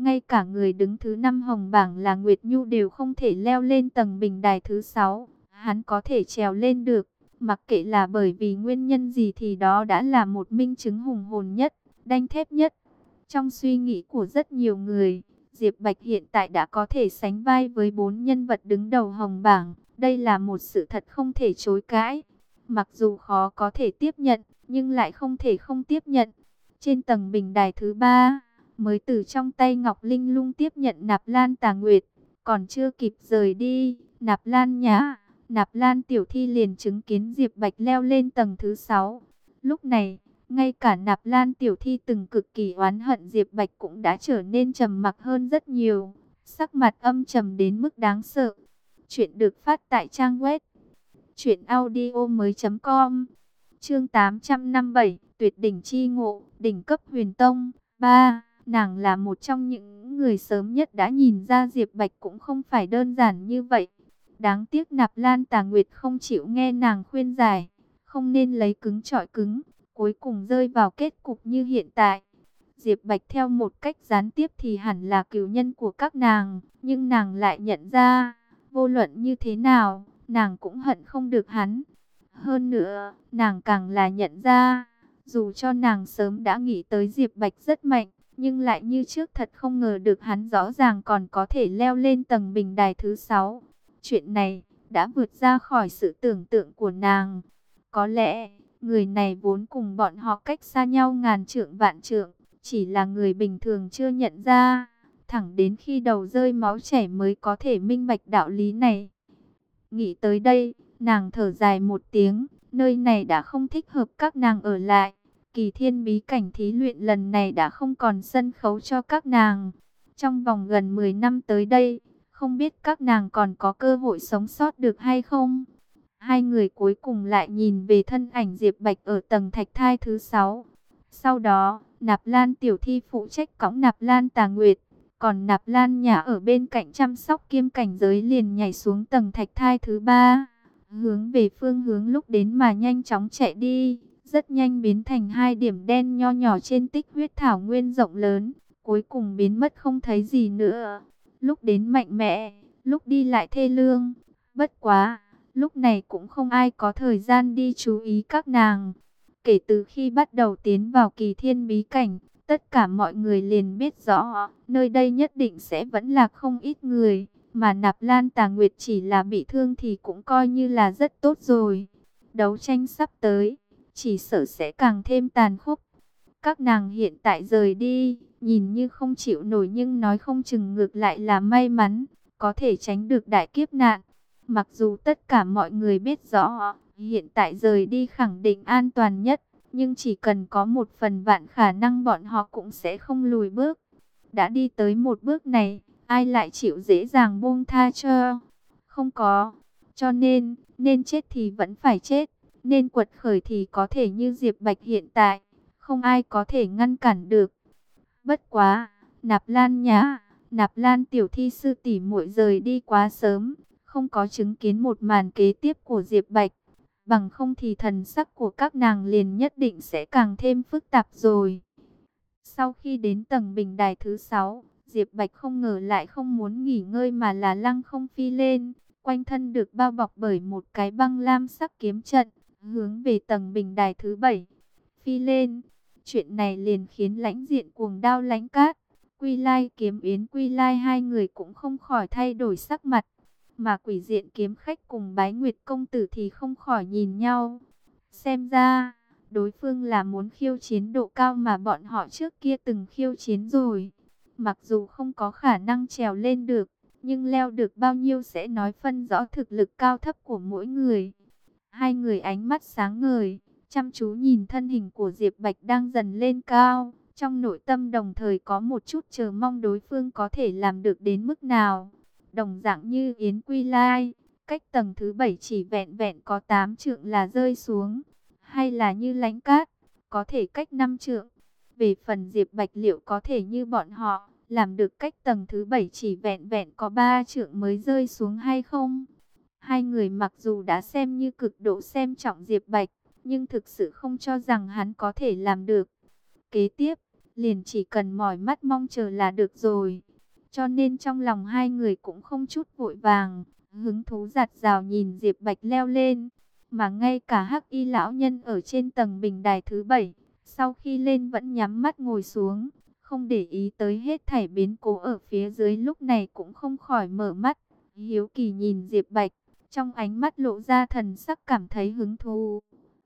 ngay cả người đứng thứ 5 hồng bảng là Nguyệt Nhu đều không thể leo lên tầng bình đài thứ 6. Hắn có thể trèo lên được, mặc kệ là bởi vì nguyên nhân gì thì đó đã là một minh chứng hùng hồn nhất, đanh thép nhất. Trong suy nghĩ của rất nhiều người, Diệp Bạch hiện tại đã có thể sánh vai với 4 nhân vật đứng đầu hồng bảng. Đây là một sự thật không thể chối cãi. Mặc dù khó có thể tiếp nhận, nhưng lại không thể không tiếp nhận. Trên tầng bình đài thứ 3, mới từ trong tay Ngọc Linh Lung tiếp nhận Nạp Lan Tà Nguyệt. Còn chưa kịp rời đi, Nạp Lan Nhã, Nạp Lan Tiểu Thi liền chứng kiến Diệp Bạch leo lên tầng thứ 6. Lúc này, ngay cả Nạp Lan Tiểu Thi từng cực kỳ oán hận Diệp Bạch cũng đã trở nên trầm mặc hơn rất nhiều. Sắc mặt âm trầm đến mức đáng sợ. Chuyện được phát tại trang web truyệnaudiomoi.com. Chương 857, Tuyệt đỉnh chi ngộ, đỉnh cấp huyền tông. 3. Nàng là một trong những người sớm nhất đã nhìn ra Diệp Bạch cũng không phải đơn giản như vậy. Đáng tiếc Nạp Lan Tà Nguyệt không chịu nghe nàng khuyên giải, không nên lấy cứng trọi cứng, cuối cùng rơi vào kết cục như hiện tại. Diệp Bạch theo một cách gián tiếp thì hẳn là cừu nhân của các nàng, nhưng nàng lại nhận ra, vô luận như thế nào, nàng cũng hận không được hắn. Hơn nữa, nàng càng là nhận ra, dù cho nàng sớm đã nghĩ tới Diệp Bạch rất mạnh, nhưng lại như trước thật không ngờ được hắn rõ ràng còn có thể leo lên tầng bình đài thứ 6. Chuyện này đã vượt ra khỏi sự tưởng tượng của nàng. Có lẽ, người này vốn cùng bọn họ cách xa nhau ngàn trượng vạn trượng, chỉ là người bình thường chưa nhận ra. Thẳng đến khi đầu rơi máu chảy mới có thể minh bạch đạo lý này. Nghĩ tới đây, nàng thở dài một tiếng, nơi này đã không thích hợp các nàng ở lại. Kỳ Thiên bí cảnh thí luyện lần này đã không còn sân khấu cho các nàng. Trong vòng gần 10 năm tới đây, không biết các nàng còn có cơ hội sống sót được hay không. Hai người cuối cùng lại nhìn về thân ảnh Diệp Bạch ở tầng thạch thai thứ 6. Sau đó, Nạp Lan Tiểu Thi phụ trách cõng Nạp Lan Tà Nguyệt. Còn Nạp Lan Nhã ở bên cạnh chăm sóc kiêm cảnh giới liền nhảy xuống tầng thạch thai thứ 3. Hướng về phương hướng lúc đến mà nhanh chóng chạy đi. Rất nhanh biến thành hai điểm đen nho nhỏ trên tích huyết thảo nguyên rộng lớn. Cuối cùng biến mất không thấy gì nữa. Lúc đến mạnh mẽ, lúc đi lại thê lương. Bất quá, lúc này cũng không ai có thời gian đi chú ý các nàng. Kể từ khi bắt đầu tiến vào Kỳ Thiên bí cảnh, tất cả mọi người liền biết rõ, nơi đây nhất định sẽ vẫn là không ít người, mà Nạp Lan Tà Nguyệt chỉ là bị thương thì cũng coi như là rất tốt rồi. Đấu tranh sắp tới, chỉ sợ sẽ càng thêm tàn khốc. Các nàng hiện tại rời đi, nhìn như không chịu nổi nhưng nói không chừng ngược lại là may mắn, có thể tránh được đại kiếp nạn. Mặc dù tất cả mọi người biết rõ, hiện tại rời đi khẳng định an toàn nhất, nhưng chỉ cần có 1/1000 khả năng bọn họ cũng sẽ không lùi bước. Đã đi tới một bước này, ai lại chịu dễ dàng buông tha cho? Không có. Cho nên chết thì vẫn phải chết, nên quật khởi thì có thể như Diệp Bạch hiện tại, không ai có thể ngăn cản được. Bất quá, Nạp Lan Nhã, Nạp Lan Tiểu Thi sư tỷ muội rời đi quá sớm, không có chứng kiến một màn kế tiếp của Diệp Bạch. Bằng không thì thần sắc của các nàng liền nhất định sẽ càng thêm phức tạp rồi. Sau khi đến tầng bình đài thứ 6, Diệp Bạch không ngờ lại không muốn nghỉ ngơi mà là lăng không phi lên. Quanh thân được bao bọc bởi một cái băng lam sắc kiếm trận, hướng về tầng bình đài thứ 7. Phi lên, chuyện này liền khiến Lãnh Diện Cuồng Đao Lãnh Cát, Quy Lai Kiếm Yến Quy Lai hai người cũng không khỏi thay đổi sắc mặt. Mà Quỷ Diện Kiếm Khách cùng Bái Nguyệt Công Tử thì không khỏi nhìn nhau. Xem ra, đối phương là muốn khiêu chiến độ cao mà bọn họ trước kia từng khiêu chiến rồi. Mặc dù không có khả năng trèo lên được, nhưng leo được bao nhiêu sẽ nói phân rõ thực lực cao thấp của mỗi người. Hai người ánh mắt sáng ngời, chăm chú nhìn thân hình của Diệp Bạch đang dần lên cao. Trong nội tâm đồng thời có một chút chờ mong đối phương có thể làm được đến mức nào. Đồng dạng như Yến Quy Lai, cách tầng thứ 7 chỉ vẹn vẹn có 8 trượng là rơi xuống. Hay là như Lãnh Cát, có thể cách 5 trượng. Về phần Diệp Bạch liệu có thể như bọn họ, làm được cách tầng thứ 7 chỉ vẹn vẹn có 3 trượng mới rơi xuống hay không? Hai người mặc dù đã xem như cực độ xem trọng Diệp Bạch, nhưng thực sự không cho rằng hắn có thể làm được. Kế tiếp, liền chỉ cần mỏi mắt mong chờ là được rồi. Cho nên trong lòng hai người cũng không chút vội vàng, hứng thú dạt dào nhìn Diệp Bạch leo lên. Mà ngay cả Hắc Y lão nhân ở trên tầng bình đài thứ 7, sau khi lên vẫn nhắm mắt ngồi xuống, không để ý tới hết thảy biến cố ở phía dưới, lúc này cũng không khỏi mở mắt, hiếu kỳ nhìn Diệp Bạch, trong ánh mắt lộ ra thần sắc cảm thấy hứng thú.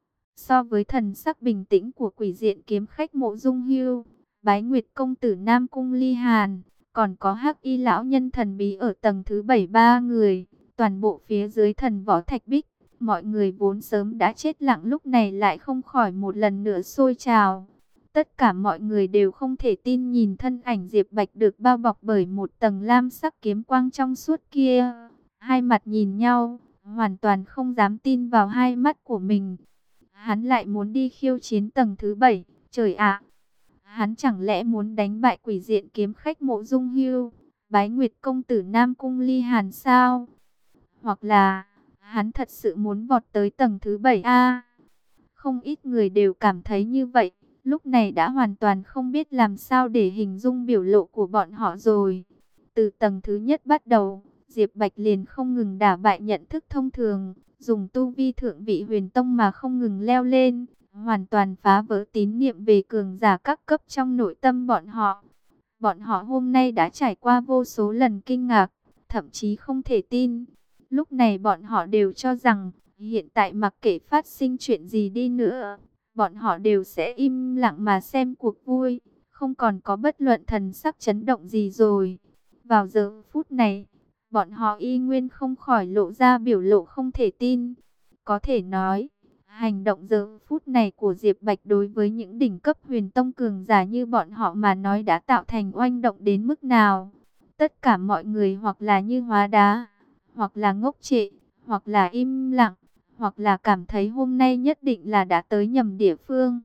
So với thần sắc bình tĩnh của quỷ diện kiếm khách Mộ Dung Hưu, Bái Nguyệt công tử Nam Cung Ly Hàn, còn có Hắc Y lão nhân thần bí ở tầng thứ 7 ba người, toàn bộ phía dưới thần võ thạch bích, mọi người vốn sớm đã chết lặng lúc này lại không khỏi một lần nữa sôi trào. Tất cả mọi người đều không thể tin nhìn thân ảnh Diệp Bạch được bao bọc bởi một tầng lam sắc kiếm quang trong suốt kia. Hai mặt nhìn nhau, hoàn toàn không dám tin vào hai mắt của mình. Hắn lại muốn đi khiêu chiến tầng thứ 7, trời ạ! Hắn chẳng lẽ muốn đánh bại quỷ diện kiếm khách Mộ Dung Hưu, Bái Nguyệt công tử Nam Cung Ly Hàn sao? Hoặc là hắn thật sự muốn vọt tới tầng thứ 7A? Không ít người đều cảm thấy như vậy, lúc này đã hoàn toàn không biết làm sao để hình dung biểu lộ của bọn họ rồi. Từ tầng thứ nhất bắt đầu, Diệp Bạch liền không ngừng đả bại nhận thức thông thường, dùng tu vi thượng vị huyền tông mà không ngừng leo lên, hoàn toàn phá vỡ tín niệm về cường giả các cấp trong nội tâm bọn họ. Bọn họ hôm nay đã trải qua vô số lần kinh ngạc, thậm chí không thể tin. Lúc này bọn họ đều cho rằng, hiện tại mặc kệ phát sinh chuyện gì đi nữa, bọn họ đều sẽ im lặng mà xem cuộc vui, không còn có bất luận thần sắc chấn động gì rồi. Vào giờ phút này, bọn họ y nguyên không khỏi lộ ra biểu lộ không thể tin. Có thể nói, hành động giờ phút này của Diệp Bạch đối với những đỉnh cấp huyền tông cường giả như bọn họ mà nói đã tạo thành oanh động đến mức nào. Tất cả mọi người hoặc là như hóa đá, hoặc là ngốc trệ, hoặc là im lặng, hoặc là cảm thấy hôm nay nhất định là đã tới nhầm địa phương,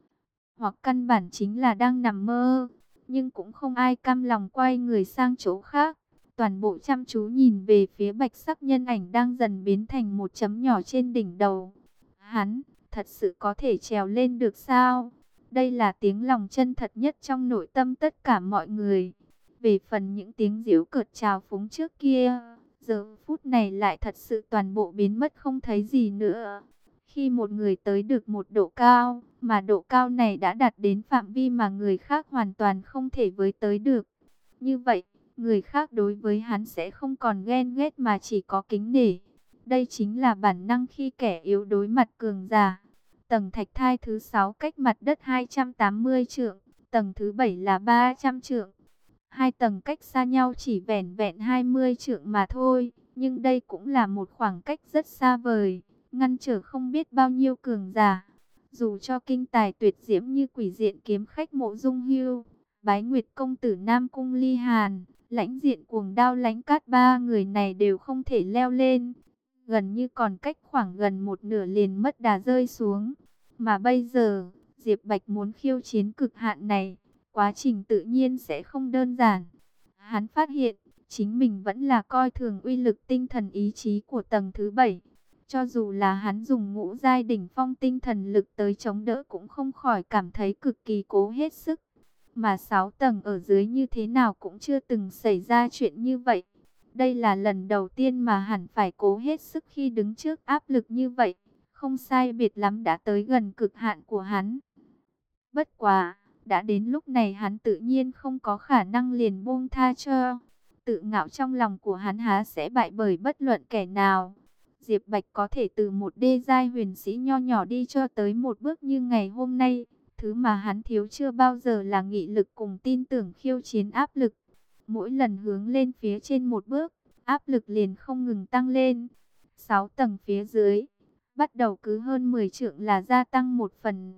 hoặc căn bản chính là đang nằm mơ. Nhưng cũng không ai cam lòng quay người sang chỗ khác. Toàn bộ chăm chú nhìn về phía bạch sắc nhân ảnh đang dần biến thành một chấm nhỏ trên đỉnh đầu. Hắn, thật sự có thể trèo lên được sao? Đây là tiếng lòng chân thật nhất trong nội tâm tất cả mọi người. Về phần những tiếng giễu cợt trào phúng trước kia, giờ phút này lại thật sự toàn bộ biến mất không thấy gì nữa. Khi một người tới được một độ cao, mà độ cao này đã đạt đến phạm vi mà người khác hoàn toàn không thể với tới được. Như vậy, người khác đối với hắn sẽ không còn ghen ghét mà chỉ có kính nể. Đây chính là bản năng khi kẻ yếu đối mặt cường giả. Tầng thạch thai thứ 6 cách mặt đất 280 trượng, tầng thứ 7 là 300 trượng. Hai tầng cách xa nhau chỉ vẻn vẹn 20 trượng mà thôi, nhưng đây cũng là một khoảng cách rất xa vời, ngăn trở không biết bao nhiêu cường giả. Dù cho kinh tài tuyệt diễm như quỷ diện kiếm khách Mộ Dung Hưu, Bái Nguyệt công tử Nam Cung Ly Hàn, lãnh diện cuồng đao lãnh cát, ba người này đều không thể leo lên. Gần như còn cách khoảng gần một nửa liền mất đà rơi xuống. Mà bây giờ, Diệp Bạch muốn khiêu chiến cực hạn này, quá trình tự nhiên sẽ không đơn giản. Hắn phát hiện, chính mình vẫn là coi thường uy lực tinh thần ý chí của tầng thứ 7. Cho dù là hắn dùng ngũ giai đỉnh phong tinh thần lực tới chống đỡ cũng không khỏi cảm thấy cực kỳ cố hết sức. Mà 6 tầng ở dưới như thế nào cũng chưa từng xảy ra chuyện như vậy. Đây là lần đầu tiên mà hẳn phải cố hết sức khi đứng trước áp lực như vậy. Không sai biệt lắm đã tới gần cực hạn của hắn. Bất quá, đã đến lúc này hắn tự nhiên không có khả năng liền buông tha cho. Tự ngạo trong lòng của hắn há sẽ bại bởi bất luận kẻ nào. Diệp Bạch có thể từ một đê giai huyền sĩ nho nhỏ đi cho tới một bước như ngày hôm nay. Thứ mà hắn thiếu chưa bao giờ là nghị lực cùng tin tưởng khiêu chiến áp lực. Mỗi lần hướng lên phía trên một bước, áp lực liền không ngừng tăng lên. 6 tầng phía dưới, bắt đầu cứ hơn 10 trượng là gia tăng một phần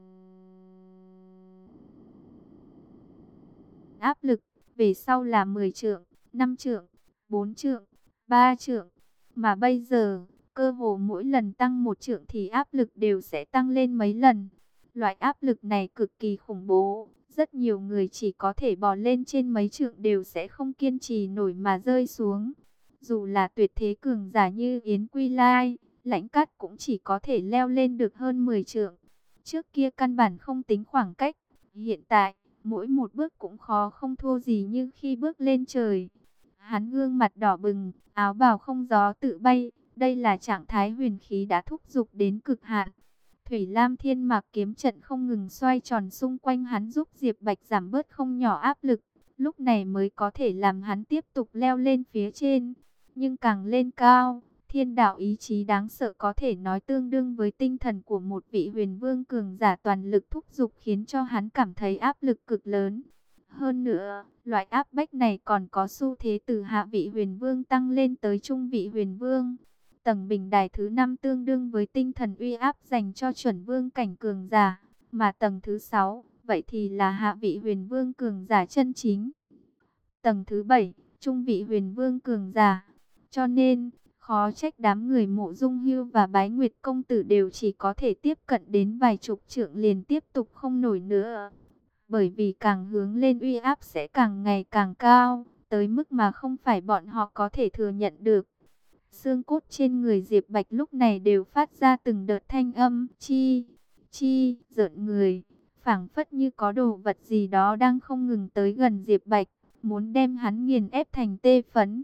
áp lực, về sau là 10 trượng, 5 trượng, 4 trượng, 3 trượng. Mà bây giờ, cơ hồ mỗi lần tăng một trượng thì áp lực đều sẽ tăng lên mấy lần. Loại áp lực này cực kỳ khủng bố, rất nhiều người chỉ có thể bò lên trên mấy trượng đều sẽ không kiên trì nổi mà rơi xuống. Dù là tuyệt thế cường giả như Yến Quy Lai, Lãnh Cát cũng chỉ có thể leo lên được hơn 10 trượng. Trước kia căn bản không tính khoảng cách, hiện tại mỗi một bước cũng khó không thua gì như khi bước lên trời. Hắn gương mặt đỏ bừng, áo bào không gió tự bay, đây là trạng thái huyền khí đã thúc giục đến cực hạn. Thủy Lam Thiên Mạc kiếm trận không ngừng xoay tròn xung quanh hắn, giúp Diệp Bạch giảm bớt không nhỏ áp lực, lúc này mới có thể làm hắn tiếp tục leo lên phía trên. Nhưng càng lên cao, thiên đạo ý chí đáng sợ có thể nói tương đương với tinh thần của một vị huyền vương cường giả toàn lực thúc giục, khiến cho hắn cảm thấy áp lực cực lớn. Hơn nữa, loại áp bách này còn có xu thế từ hạ vị huyền vương tăng lên tới trung vị huyền vương. Tầng bình đài thứ 5 tương đương với tinh thần uy áp dành cho chuẩn vương cảnh cường giả, mà tầng thứ 6, vậy thì là hạ vị huyền vương cường giả chân chính. Tầng thứ 7, trung vị huyền vương cường giả. Cho nên, khó trách đám người Mộ Dung Hưu và Bái Nguyệt công tử đều chỉ có thể tiếp cận đến vài chục trượng liền tiếp tục không nổi nữa. Bởi vì càng hướng lên uy áp sẽ càng ngày càng cao, tới mức mà không phải bọn họ có thể thừa nhận được. Xương cốt trên người Diệp Bạch lúc này đều phát ra từng đợt thanh âm chi, chi, rợn người, phảng phất như có đồ vật gì đó đang không ngừng tới gần Diệp Bạch, muốn đem hắn nghiền ép thành tê phấn.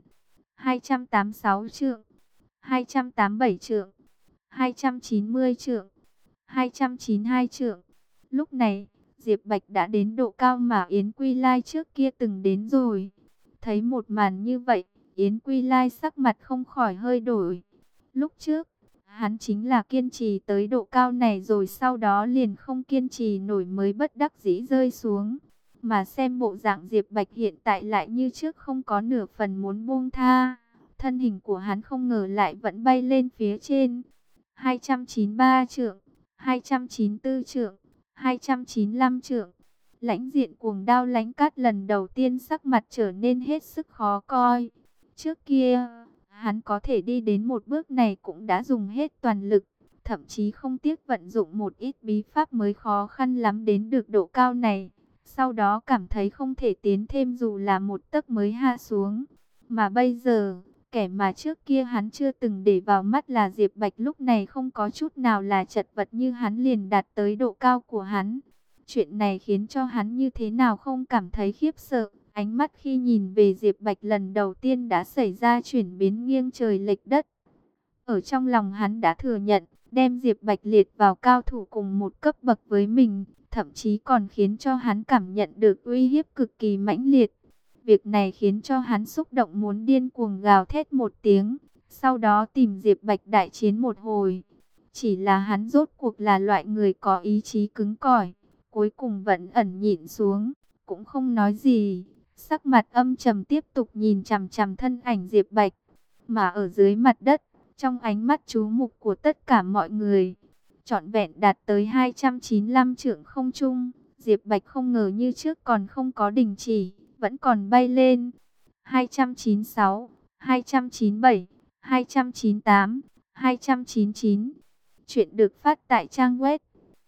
286 trượng, 287 trượng, 290 trượng, 292 trượng. Lúc này, Diệp Bạch đã đến độ cao mà Yến Quy Lai trước kia từng đến rồi. Thấy một màn như vậy, Yến Quy Lai sắc mặt không khỏi hơi đổi. Lúc trước, hắn chính là kiên trì tới độ cao này rồi sau đó liền không kiên trì nổi mới bất đắc dĩ rơi xuống. Mà xem bộ dạng Diệp Bạch hiện tại lại như trước không có nửa phần muốn buông tha. Thân hình của hắn không ngờ lại vẫn bay lên phía trên. 293 trượng, 294 trượng, 295 trượng. Lãnh Diện Cuồng Đao Lãnh Cát lần đầu tiên sắc mặt trở nên hết sức khó coi. Trước kia, hắn có thể đi đến một bước này cũng đã dùng hết toàn lực, thậm chí không tiếc vận dụng một ít bí pháp mới khó khăn lắm đến được độ cao này. Sau đó cảm thấy không thể tiến thêm dù là một tấc mới hạ xuống. Mà bây giờ, kẻ mà trước kia hắn chưa từng để vào mắt là Diệp Bạch lúc này không có chút nào là chật vật như hắn liền đạt tới độ cao của hắn. Chuyện này khiến cho hắn như thế nào không cảm thấy khiếp sợ. Ánh mắt khi nhìn về Diệp Bạch lần đầu tiên đã xảy ra chuyển biến nghiêng trời lệch đất. Ở trong lòng hắn đã thừa nhận, đem Diệp Bạch liệt vào cao thủ cùng một cấp bậc với mình, thậm chí còn khiến cho hắn cảm nhận được uy hiếp cực kỳ mãnh liệt. Việc này khiến cho hắn xúc động muốn điên cuồng gào thét một tiếng, sau đó tìm Diệp Bạch đại chiến một hồi. Chỉ là hắn rốt cuộc là loại người có ý chí cứng cỏi, cuối cùng vẫn ẩn nhịn xuống, cũng không nói gì. Sắc mặt âm trầm tiếp tục nhìn chằm chằm thân ảnh Diệp Bạch, mà ở dưới mặt đất, trong ánh mắt chú mục của tất cả mọi người, trọn vẹn đạt tới 295 trượng không trung. Diệp Bạch không ngờ như trước còn không có đình chỉ, vẫn còn bay lên. 296, 297, 298, 299. Chuyện được phát tại trang web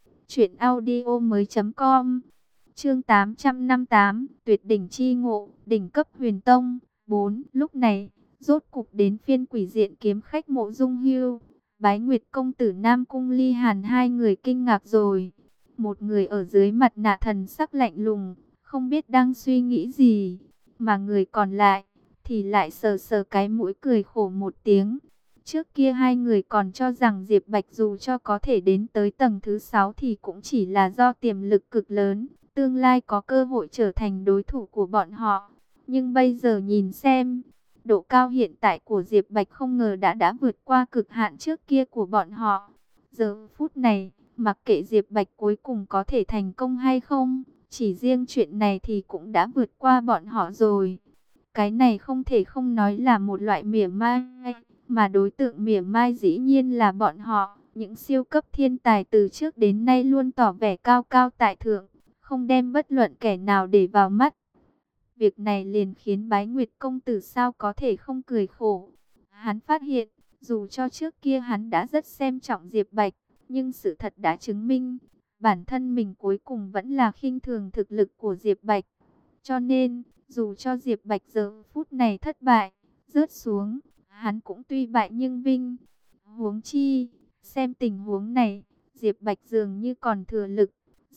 truyệnaudiomoi.com. Chương 858, Tuyệt đỉnh chi ngộ, đỉnh cấp huyền tông. 4. Lúc này, rốt cục đến phiên Quỷ Diện kiếm khách Mộ Dung Hưu, Bái Nguyệt công tử Nam Cung Ly Hàn hai người kinh ngạc rồi. Một người ở dưới mặt nạ thần sắc lạnh lùng, không biết đang suy nghĩ gì, mà người còn lại thì lại sờ sờ cái mũi cười khổ một tiếng. Trước kia hai người còn cho rằng Diệp Bạch dù cho có thể đến tới tầng thứ 6 thì cũng chỉ là do tiềm lực cực lớn, tương lai có cơ hội trở thành đối thủ của bọn họ. Nhưng bây giờ nhìn xem, độ cao hiện tại của Diệp Bạch không ngờ đã vượt qua cực hạn trước kia của bọn họ. Giờ phút này, mặc kệ Diệp Bạch cuối cùng có thể thành công hay không, chỉ riêng chuyện này thì cũng đã vượt qua bọn họ rồi. Cái này không thể không nói là một loại mỉa mai, mà đối tượng mỉa mai dĩ nhiên là bọn họ, những siêu cấp thiên tài từ trước đến nay luôn tỏ vẻ cao cao tại thượng, không đem bất luận kẻ nào để vào mắt. Việc này liền khiến Bái Nguyệt công tử sao có thể không cười khổ. Hắn phát hiện, dù cho trước kia hắn đã rất xem trọng Diệp Bạch, nhưng sự thật đã chứng minh, bản thân mình cuối cùng vẫn là khinh thường thực lực của Diệp Bạch. Cho nên, dù cho Diệp Bạch giờ phút này thất bại, rớt xuống, hắn cũng tuy bại nhưng vinh. Huống chi, xem tình huống này, Diệp Bạch dường như còn thừa lực.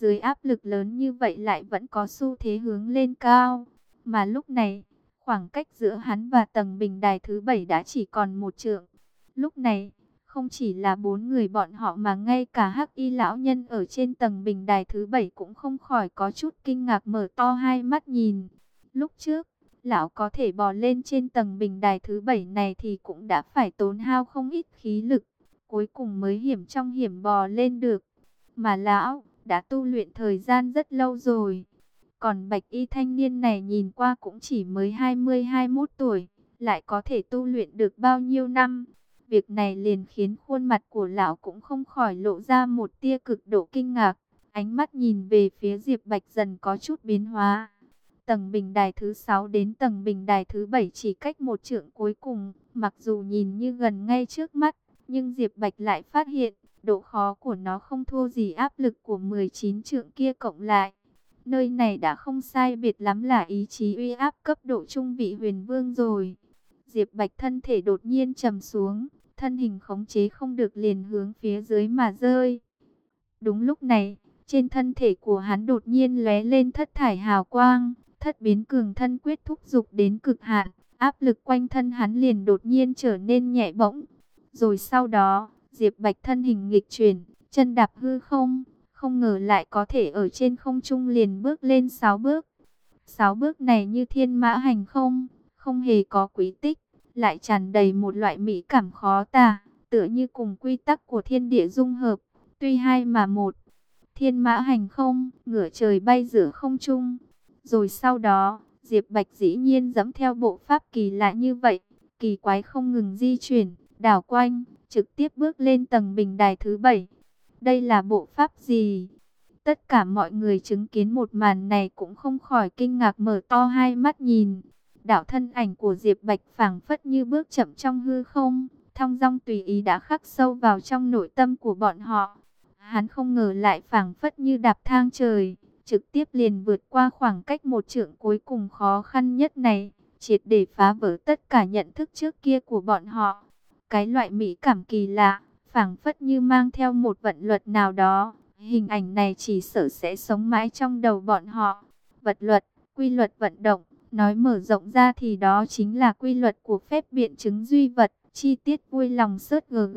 dưới áp lực lớn như vậy lại vẫn có xu thế hướng lên cao. Mà lúc này, khoảng cách giữa hắn và tầng bình đài thứ 7 đã chỉ còn 1 trượng. Lúc này, không chỉ là 4 người bọn họ mà ngay cả Hắc Y lão nhân ở trên tầng bình đài thứ 7 cũng không khỏi có chút kinh ngạc mở to hai mắt nhìn. Lúc trước, lão có thể bò lên trên tầng bình đài thứ 7 này thì cũng đã phải tốn hao không ít khí lực, cuối cùng mới hiểm trong hiểm bò lên được. Mà lão đã tu luyện thời gian rất lâu rồi. Còn bạch y thanh niên này nhìn qua cũng chỉ mới 20-21 tuổi, lại có thể tu luyện được bao nhiêu năm. Việc này liền khiến khuôn mặt của lão cũng không khỏi lộ ra một tia cực độ kinh ngạc. Ánh mắt nhìn về phía Diệp Bạch dần có chút biến hóa. Tầng bình đài thứ 6 đến tầng bình đài thứ 7 chỉ cách 1 trượng cuối cùng. Mặc dù nhìn như gần ngay trước mắt, nhưng Diệp Bạch lại phát hiện độ khó của nó không thua gì áp lực của 19 trượng kia cộng lại. Nơi này đã không sai biệt lắm là ý chí uy áp cấp độ trung vị huyền vương rồi. Diệp Bạch thân thể đột nhiên trầm xuống, thân hình khống chế không được liền hướng phía dưới mà rơi. Đúng lúc này, trên thân thể của hắn đột nhiên lóe lên thất thải hào quang, thất biến cường thân quyết thúc dục đến cực hạn, áp lực quanh thân hắn liền đột nhiên trở nên nhẹ bỗng. Rồi sau đó, Diệp Bạch thân hình nghịch chuyển, chân đạp hư không, không ngờ lại có thể ở trên không trung liền bước lên 6 bước. 6 bước này như thiên mã hành không, không hề có quy tích, lại tràn đầy một loại mỹ cảm khó tả, tựa như cùng quy tắc của thiên địa dung hợp, tuy hai mà một. Thiên mã hành không, ngửa trời bay giữa không trung. Rồi sau đó, Diệp Bạch dĩ nhiên dẫm theo bộ pháp kỳ lạ như vậy, kỳ quái không ngừng di chuyển, đảo quanh, trực tiếp bước lên tầng bình đài thứ 7. Đây là bộ pháp gì? Tất cả mọi người chứng kiến một màn này cũng không khỏi kinh ngạc mở to hai mắt nhìn. Đạo thân ảnh của Diệp Bạch phảng phất như bước chậm trong hư không, thong dong tùy ý đã khắc sâu vào trong nội tâm của bọn họ. Hắn không ngờ lại phảng phất như đạp thang trời, trực tiếp liền vượt qua khoảng cách 1 trượng cuối cùng khó khăn nhất này, triệt để phá vỡ tất cả nhận thức trước kia của bọn họ. Cái loại mỹ cảm kỳ lạ, phảng phất như mang theo một vận luật nào đó. Hình ảnh này chỉ sợ sẽ sống mãi trong đầu bọn họ. Vật luật, quy luật vận động, nói mở rộng ra thì đó chính là quy luật của phép biện chứng duy vật, chi tiết vui lòng sớt gg.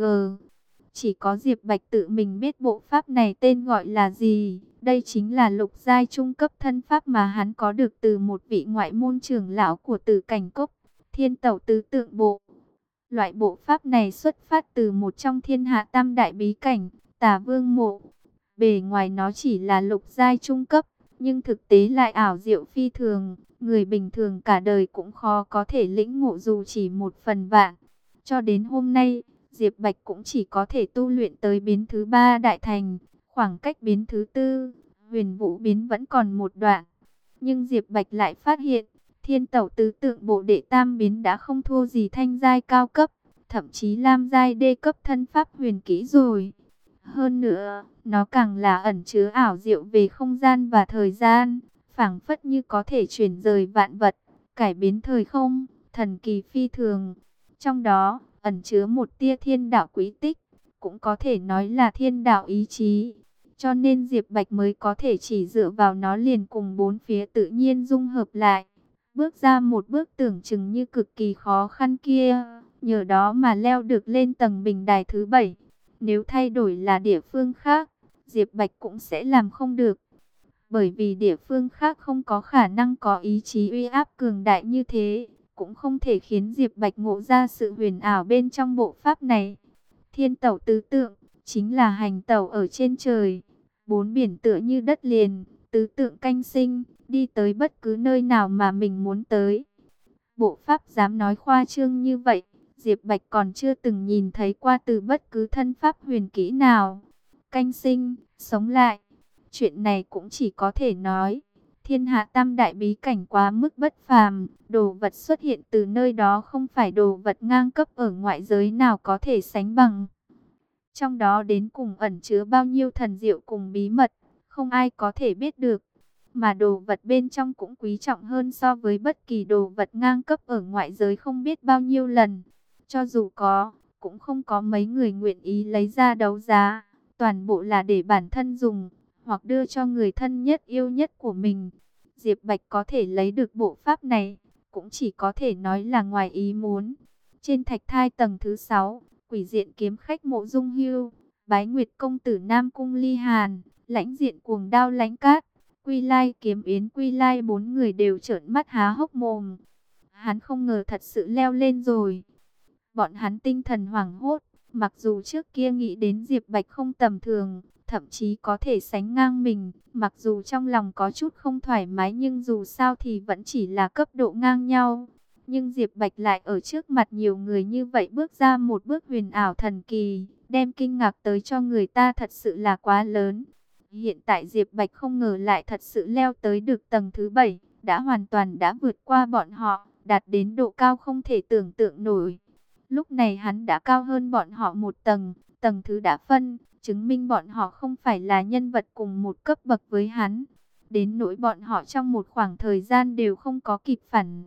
Chỉ có Diệp Bạch tự mình biết bộ pháp này tên gọi là gì. Đây chính là lục giai trung cấp thân pháp mà hắn có được từ một vị ngoại môn trưởng lão của Tử Cảnh Cốc, Thiên Tẩu Tứ Tượng Bộ. Loại bộ pháp này xuất phát từ một trong thiên hạ tam đại bí cảnh, Tà Vương Mộ. Bề ngoài nó chỉ là lục giai trung cấp, nhưng thực tế lại ảo diệu phi thường. Người bình thường cả đời cũng khó có thể lĩnh ngộ dù chỉ 1/1000. Cho đến hôm nay, Diệp Bạch cũng chỉ có thể tu luyện tới biến thứ 3 đại thành. Khoảng cách biến thứ 4, huyền vũ biến vẫn còn một đoạn. Nhưng Diệp Bạch lại phát hiện, Thiên Tẩu Tứ Tượng Bộ đệ tam biến đã không thua gì thanh giai cao cấp, thậm chí lam giai đê cấp thân pháp huyền kỹ rồi. Hơn nữa, nó càng là ẩn chứa ảo diệu về không gian và thời gian, phảng phất như có thể chuyển rời vạn vật, cải biến thời không, thần kỳ phi thường. Trong đó, ẩn chứa một tia thiên đạo quý tích, cũng có thể nói là thiên đạo ý chí. Cho nên Diệp Bạch mới có thể chỉ dựa vào nó liền cùng bốn phía tự nhiên dung hợp lại. Bước ra một bước tưởng chừng như cực kỳ khó khăn kia, nhờ đó mà leo được lên tầng bình đài thứ 7. Nếu thay đổi là địa phương khác, Diệp Bạch cũng sẽ làm không được. Bởi vì địa phương khác không có khả năng có ý chí uy áp cường đại như thế, cũng không thể khiến Diệp Bạch ngộ ra sự huyền ảo bên trong bộ pháp này. Thiên Tẩu Tứ Tượng chính là hành tẩu ở trên trời, bốn biển tựa như đất liền, tứ tượng canh sinh, đi tới bất cứ nơi nào mà mình muốn tới. Bộ pháp dám nói khoa trương như vậy, Diệp Bạch còn chưa từng nhìn thấy qua từ bất cứ thân pháp huyền kỹ nào. Canh sinh, sống lại, chuyện này cũng chỉ có thể nói thiên hạ tam đại bí cảnh quá mức bất phàm, đồ vật xuất hiện từ nơi đó không phải đồ vật ngang cấp ở ngoại giới nào có thể sánh bằng. Trong đó đến cùng ẩn chứa bao nhiêu thần diệu cùng bí mật, không ai có thể biết được. Mà đồ vật bên trong cũng quý trọng hơn so với bất kỳ đồ vật ngang cấp ở ngoại giới không biết bao nhiêu lần. Cho dù có, cũng không có mấy người nguyện ý lấy ra đấu giá. Toàn bộ là để bản thân dùng, hoặc đưa cho người thân nhất yêu nhất của mình. Diệp Bạch có thể lấy được bộ pháp này, cũng chỉ có thể nói là ngoài ý muốn. Trên thạch thai tầng thứ 6, Quỷ Diện kiếm khách Mộ Dung Hưu, Bái Nguyệt công tử Nam Cung Ly Hàn, Lãnh Diện cuồng đao Lãnh Cát, Quy Lai kiếm Yến Quy Lai, bốn người đều trợn mắt há hốc mồm. Hắn không ngờ thật sự leo lên rồi. Bọn hắn tinh thần hoảng hốt, mặc dù trước kia nghĩ đến Diệp Bạch không tầm thường, thậm chí có thể sánh ngang mình, mặc dù trong lòng có chút không thoải mái nhưng dù sao thì vẫn chỉ là cấp độ ngang nhau. Nhưng Diệp Bạch lại ở trước mặt nhiều người như vậy bước ra một bước huyền ảo thần kỳ, đem kinh ngạc tới cho người ta thật sự là quá lớn. Hiện tại Diệp Bạch không ngờ lại thật sự leo tới được tầng thứ 7, đã hoàn toàn đã vượt qua bọn họ, đạt đến độ cao không thể tưởng tượng nổi. Lúc này hắn đã cao hơn bọn họ một tầng, tầng thứ đã phân, chứng minh bọn họ không phải là nhân vật cùng một cấp bậc với hắn. Đến nỗi bọn họ trong một khoảng thời gian đều không có kịp phản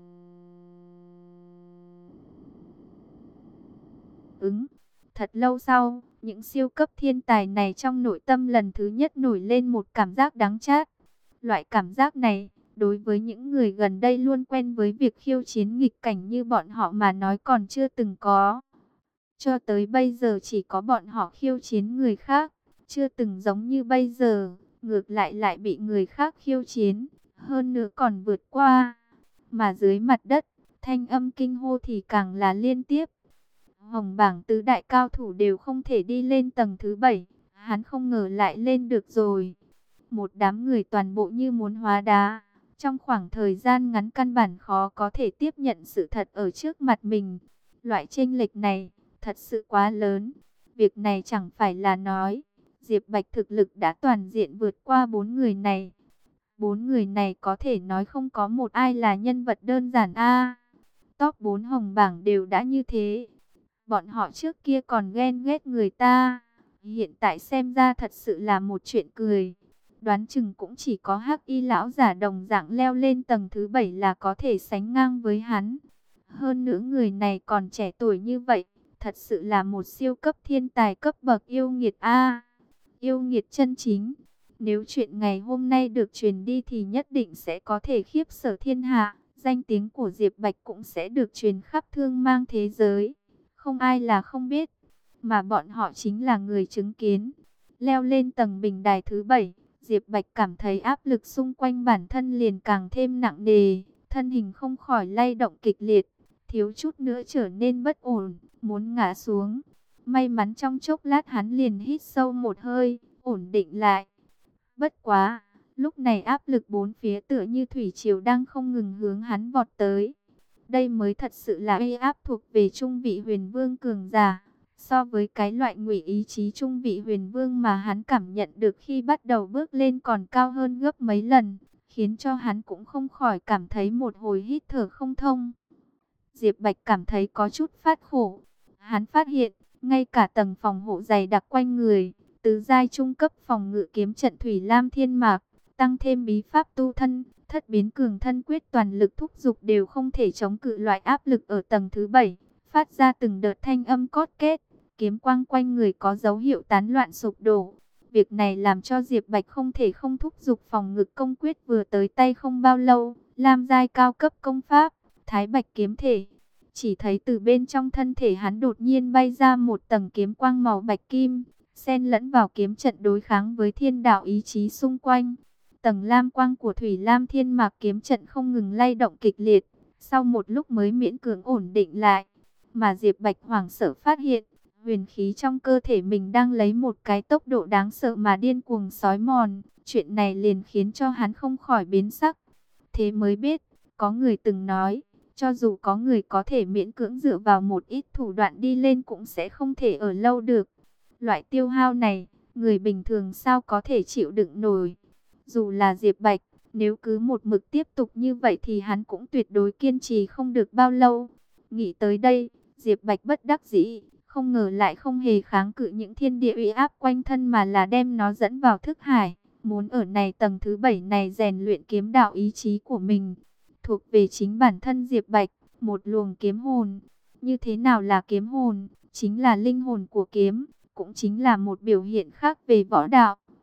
ứng. Thật lâu sau, những siêu cấp thiên tài này trong nội tâm lần thứ nhất nổi lên một cảm giác đắng chát. Loại cảm giác này, đối với những người gần đây luôn quen với việc khiêu chiến nghịch cảnh như bọn họ mà nói còn chưa từng có. Cho tới bây giờ chỉ có bọn họ khiêu chiến người khác, chưa từng giống như bây giờ, ngược lại lại bị người khác khiêu chiến, hơn nữa còn vượt qua. Mà dưới mặt đất, thanh âm kinh hô thì càng là liên tiếp. Hồng bảng tứ đại cao thủ đều không thể đi lên tầng thứ 7, hắn không ngờ lại lên được rồi. Một đám người toàn bộ như muốn hóa đá, trong khoảng thời gian ngắn căn bản khó có thể tiếp nhận sự thật ở trước mặt mình. Loại chênh lệch này thật sự quá lớn. Việc này chẳng phải là nói Diệp Bạch thực lực đã toàn diện vượt qua bốn người này. Bốn người này có thể nói không có một ai là nhân vật đơn giản a. Top 4 hồng bảng đều đã như thế. Bọn họ trước kia còn ghen ghét người ta, hiện tại xem ra thật sự là một chuyện cười. Đoán chừng cũng chỉ có Hắc Y lão giả đồng dạng leo lên tầng thứ 7 là có thể sánh ngang với hắn. Hơn nữa người này còn trẻ tuổi như vậy, thật sự là một siêu cấp thiên tài cấp bậc yêu nghiệt a. Yêu nghiệt chân chính. Nếu chuyện ngày hôm nay được truyền đi thì nhất định sẽ có thể khiếp sợ thiên hạ, danh tiếng của Diệp Bạch cũng sẽ được truyền khắp thương mang thế giới. Không ai là không biết, mà bọn họ chính là người chứng kiến. Leo lên tầng bình đài thứ 7, Diệp Bạch cảm thấy áp lực xung quanh bản thân liền càng thêm nặng nề, thân hình không khỏi lay động kịch liệt, thiếu chút nữa trở nên bất ổn, muốn ngã xuống. May mắn trong chốc lát hắn liền hít sâu một hơi, ổn định lại. Bất quá, lúc này áp lực bốn phía tựa như thủy triều đang không ngừng hướng hắn vọt tới. Đây mới thật sự là uy áp thuộc về trung vị huyền vương cường giả. So với cái loại ngụy ý chí trung vị huyền vương mà hắn cảm nhận được khi bắt đầu bước lên còn cao hơn gấp mấy lần, khiến cho hắn cũng không khỏi cảm thấy một hồi hít thở không thông. Diệp Bạch cảm thấy có chút phát khổ. Hắn phát hiện, ngay cả tầng phòng hộ dày đặc quanh người, tứ giai trung cấp phòng ngự kiếm trận Thủy Lam Thiên Mạc, tăng thêm bí pháp tu thân, thất biến cường thân quyết toàn lực thúc dục đều không thể chống cự loại áp lực ở tầng thứ 7, phát ra từng đợt thanh âm cót két, kiếm quang quanh người có dấu hiệu tán loạn sụp đổ. Việc này làm cho Diệp Bạch không thể không thúc dục phòng ngự công quyết vừa tới tay không bao lâu, Lam giai cao cấp công pháp, Thái Bạch kiếm thể. Chỉ thấy từ bên trong thân thể hắn đột nhiên bay ra một tầng kiếm quang màu bạch kim, xen lẫn vào kiếm trận đối kháng với thiên đạo ý chí xung quanh. Tầng lam quang của Thủy Lam Thiên Mạc kiếm trận không ngừng lay động kịch liệt, sau một lúc mới miễn cưỡng ổn định lại. Mà Diệp Bạch hoảng sợ phát hiện, huyền khí trong cơ thể mình đang lấy một cái tốc độ đáng sợ mà điên cuồng xói mòn. Chuyện này liền khiến cho hắn không khỏi biến sắc. Thế mới biết, có người từng nói, cho dù có người có thể miễn cưỡng dựa vào một ít thủ đoạn đi lên cũng sẽ không thể ở lâu được. Loại tiêu hao này, người bình thường sao có thể chịu đựng nổi. Dù là Diệp Bạch, nếu cứ một mực tiếp tục như vậy thì hắn cũng tuyệt đối kiên trì không được bao lâu. Nghĩ tới đây, Diệp Bạch bất đắc dĩ, không ngờ lại không hề kháng cự những thiên địa uy áp quanh thân mà là đem nó dẫn vào thức hải. Muốn ở này tầng thứ 7 này rèn luyện kiếm đạo ý chí của mình. Thuộc về chính bản thân Diệp Bạch, một luồng kiếm hồn. Như thế nào là kiếm hồn? Chính là linh hồn của kiếm, cũng chính là một biểu hiện khác về võ đạo.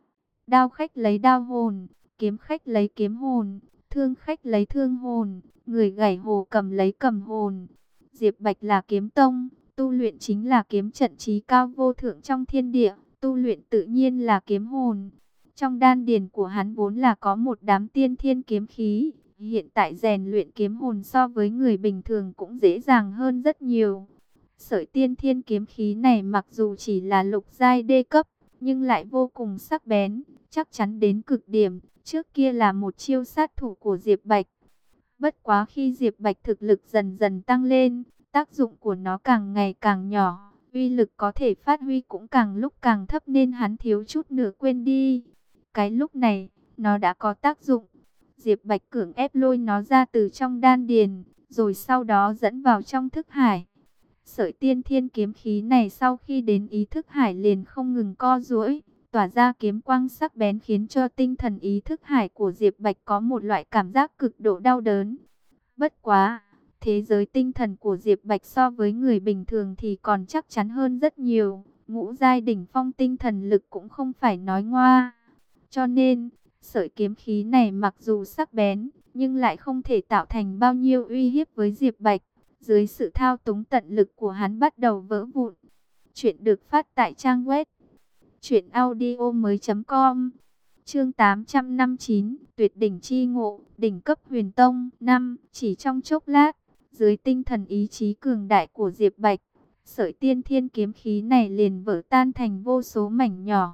Đao khách lấy đao hồn, kiếm khách lấy kiếm hồn, thương khách lấy thương hồn, người gảy hồ cầm lấy cầm hồn. Diệp Bạch là kiếm tông, tu luyện chính là kiếm trận chí cao vô thượng trong thiên địa, tu luyện tự nhiên là kiếm hồn. Trong đan điền của hắn vốn là có một đám tiên thiên kiếm khí, hiện tại rèn luyện kiếm hồn so với người bình thường cũng dễ dàng hơn rất nhiều. Sợi tiên thiên kiếm khí này mặc dù chỉ là lục giai đê cấp, nhưng lại vô cùng sắc bén, chắc chắn đến cực điểm. Trước kia là một chiêu sát thủ của Diệp Bạch. Bất quá khi Diệp Bạch thực lực dần dần tăng lên, tác dụng của nó càng ngày càng nhỏ, uy lực có thể phát huy cũng càng lúc càng thấp nên hắn thiếu chút nữa quên đi. Cái lúc này, nó đã có tác dụng. Diệp Bạch cưỡng ép lôi nó ra từ trong đan điền, rồi sau đó dẫn vào trong thức hải. Sợi tiên thiên kiếm khí này sau khi đến ý thức hải liền không ngừng co duỗi, tỏa ra kiếm quang sắc bén khiến cho tinh thần ý thức hải của Diệp Bạch có một loại cảm giác cực độ đau đớn. Bất quá, thế giới tinh thần của Diệp Bạch so với người bình thường thì còn chắc chắn hơn rất nhiều. Ngũ giai đỉnh phong tinh thần lực cũng không phải nói ngoa. Cho nên, sợi kiếm khí này mặc dù sắc bén, nhưng lại không thể tạo thành bao nhiêu uy hiếp với Diệp Bạch. Dưới sự thao túng tận lực của hắn bắt đầu vỡ vụn. Chuyện được phát tại trang web truyệnaudiomoi.com. Chương 859, Tuyệt đỉnh chi ngộ, đỉnh cấp huyền tông. 5. Chỉ trong chốc lát, dưới tinh thần ý chí cường đại của Diệp Bạch, sợi tiên thiên kiếm khí này liền vỡ tan thành vô số mảnh nhỏ.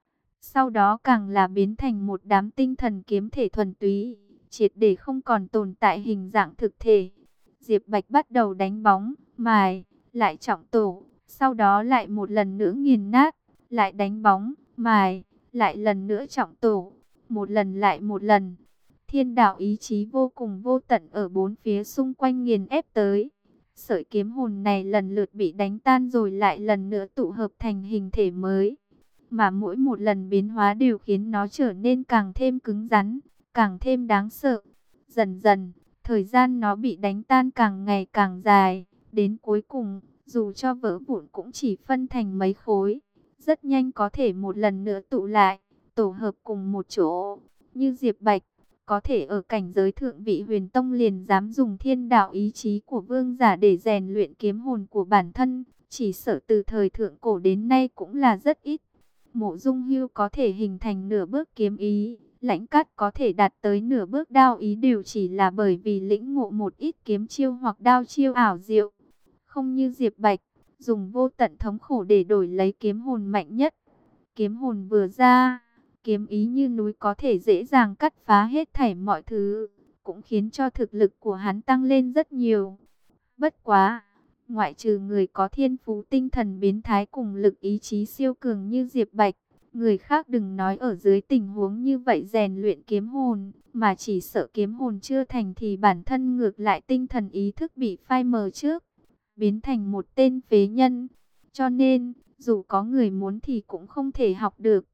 Sau đó càng là biến thành một đám tinh thần kiếm thể thuần túy, triệt để không còn tồn tại hình dạng thực thể. Diệp Bạch bắt đầu đánh bóng, mài, lại trọng tổ, sau đó lại một lần nữa nghiền nát, lại đánh bóng, mài, lại lần nữa trọng tổ, một lần lại một lần. Thiên đạo ý chí vô cùng vô tận ở bốn phía xung quanh nghiền ép tới. Sợi kiếm hồn này lần lượt bị đánh tan rồi lại lần nữa tụ hợp thành hình thể mới. Mà mỗi một lần biến hóa đều khiến nó trở nên càng thêm cứng rắn, càng thêm đáng sợ. Dần dần, thời gian nó bị đánh tan càng ngày càng dài. Đến cuối cùng, dù cho vỡ vụn cũng chỉ phân thành mấy khối. Rất nhanh có thể một lần nữa tụ lại, tổ hợp cùng một chỗ. Như Diệp Bạch, có thể ở cảnh giới thượng vị huyền tông liền dám dùng thiên đạo ý chí của vương giả để rèn luyện kiếm hồn của bản thân. Chỉ sợ từ thời thượng cổ đến nay cũng là rất ít. Mộ Dung Hưu có thể hình thành nửa bước kiếm ý, Lãnh Cát có thể đạt tới nửa bước đao ý đều chỉ là bởi vì lĩnh ngộ một ít kiếm chiêu hoặc đao chiêu ảo diệu. Không như Diệp Bạch, dùng vô tận thống khổ để đổi lấy kiếm hồn mạnh nhất. Kiếm hồn vừa ra, kiếm ý như núi có thể dễ dàng cắt phá hết thảy mọi thứ, cũng khiến cho thực lực của hắn tăng lên rất nhiều. Bất quá, ngoại trừ người có thiên phú tinh thần biến thái cùng lực ý chí siêu cường như Diệp Bạch, người khác đừng nói ở dưới tình huống như vậy rèn luyện kiếm hồn, mà chỉ sợ kiếm hồn chưa thành thì bản thân ngược lại tinh thần ý thức bị phai mờ trước, biến thành một tên phế nhân. Cho nên, dù có người muốn thì cũng không thể học được.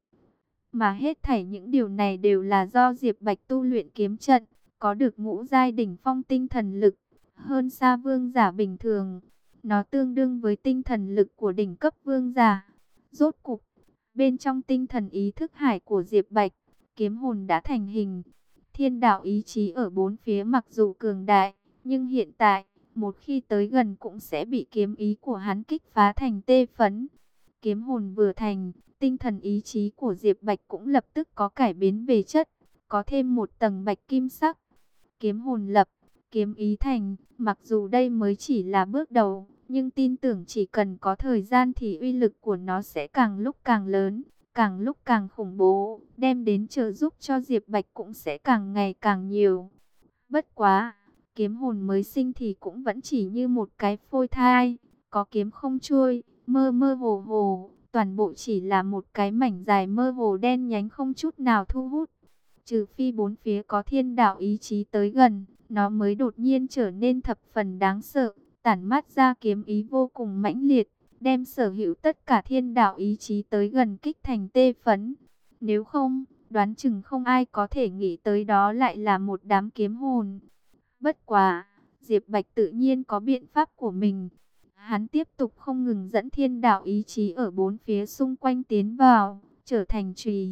Mà hết thảy những điều này đều là do Diệp Bạch tu luyện kiếm trận, có được ngũ giai đỉnh phong tinh thần lực, hơn xa vương giả bình thường. Nó tương đương với tinh thần lực của đỉnh cấp vương giả. Rốt cục, bên trong tinh thần ý thức hải của Diệp Bạch, kiếm hồn đã thành hình. Thiên đạo ý chí ở bốn phía mặc dù cường đại, nhưng hiện tại, một khi tới gần cũng sẽ bị kiếm ý của hắn kích phá thành tê phấn. Kiếm hồn vừa thành, tinh thần ý chí của Diệp Bạch cũng lập tức có cải biến về chất, có thêm một tầng bạch kim sắc. Kiếm hồn lập, kiếm ý thành, mặc dù đây mới chỉ là bước đầu, nhưng tin tưởng chỉ cần có thời gian thì uy lực của nó sẽ càng lúc càng lớn, càng lúc càng khủng bố, đem đến trợ giúp cho Diệp Bạch cũng sẽ càng ngày càng nhiều. Bất quá, kiếm hồn mới sinh thì cũng vẫn chỉ như một cái phôi thai, có kiếm không trôi, mơ mơ hồ hồ, toàn bộ chỉ là một cái mảnh dài mơ hồ đen nhánh không chút nào thu hút. Trừ phi bốn phía có thiên đạo ý chí tới gần, nó mới đột nhiên trở nên thập phần đáng sợ, tản mát ra kiếm ý vô cùng mãnh liệt, đem sở hữu tất cả thiên đạo ý chí tới gần kích thành tê phấn. Nếu không, đoán chừng không ai có thể nghĩ tới đó lại là một đám kiếm hồn. Bất quá, Diệp Bạch tự nhiên có biện pháp của mình. Hắn tiếp tục không ngừng dẫn thiên đạo ý chí ở bốn phía xung quanh tiến vào, trở thành chùy,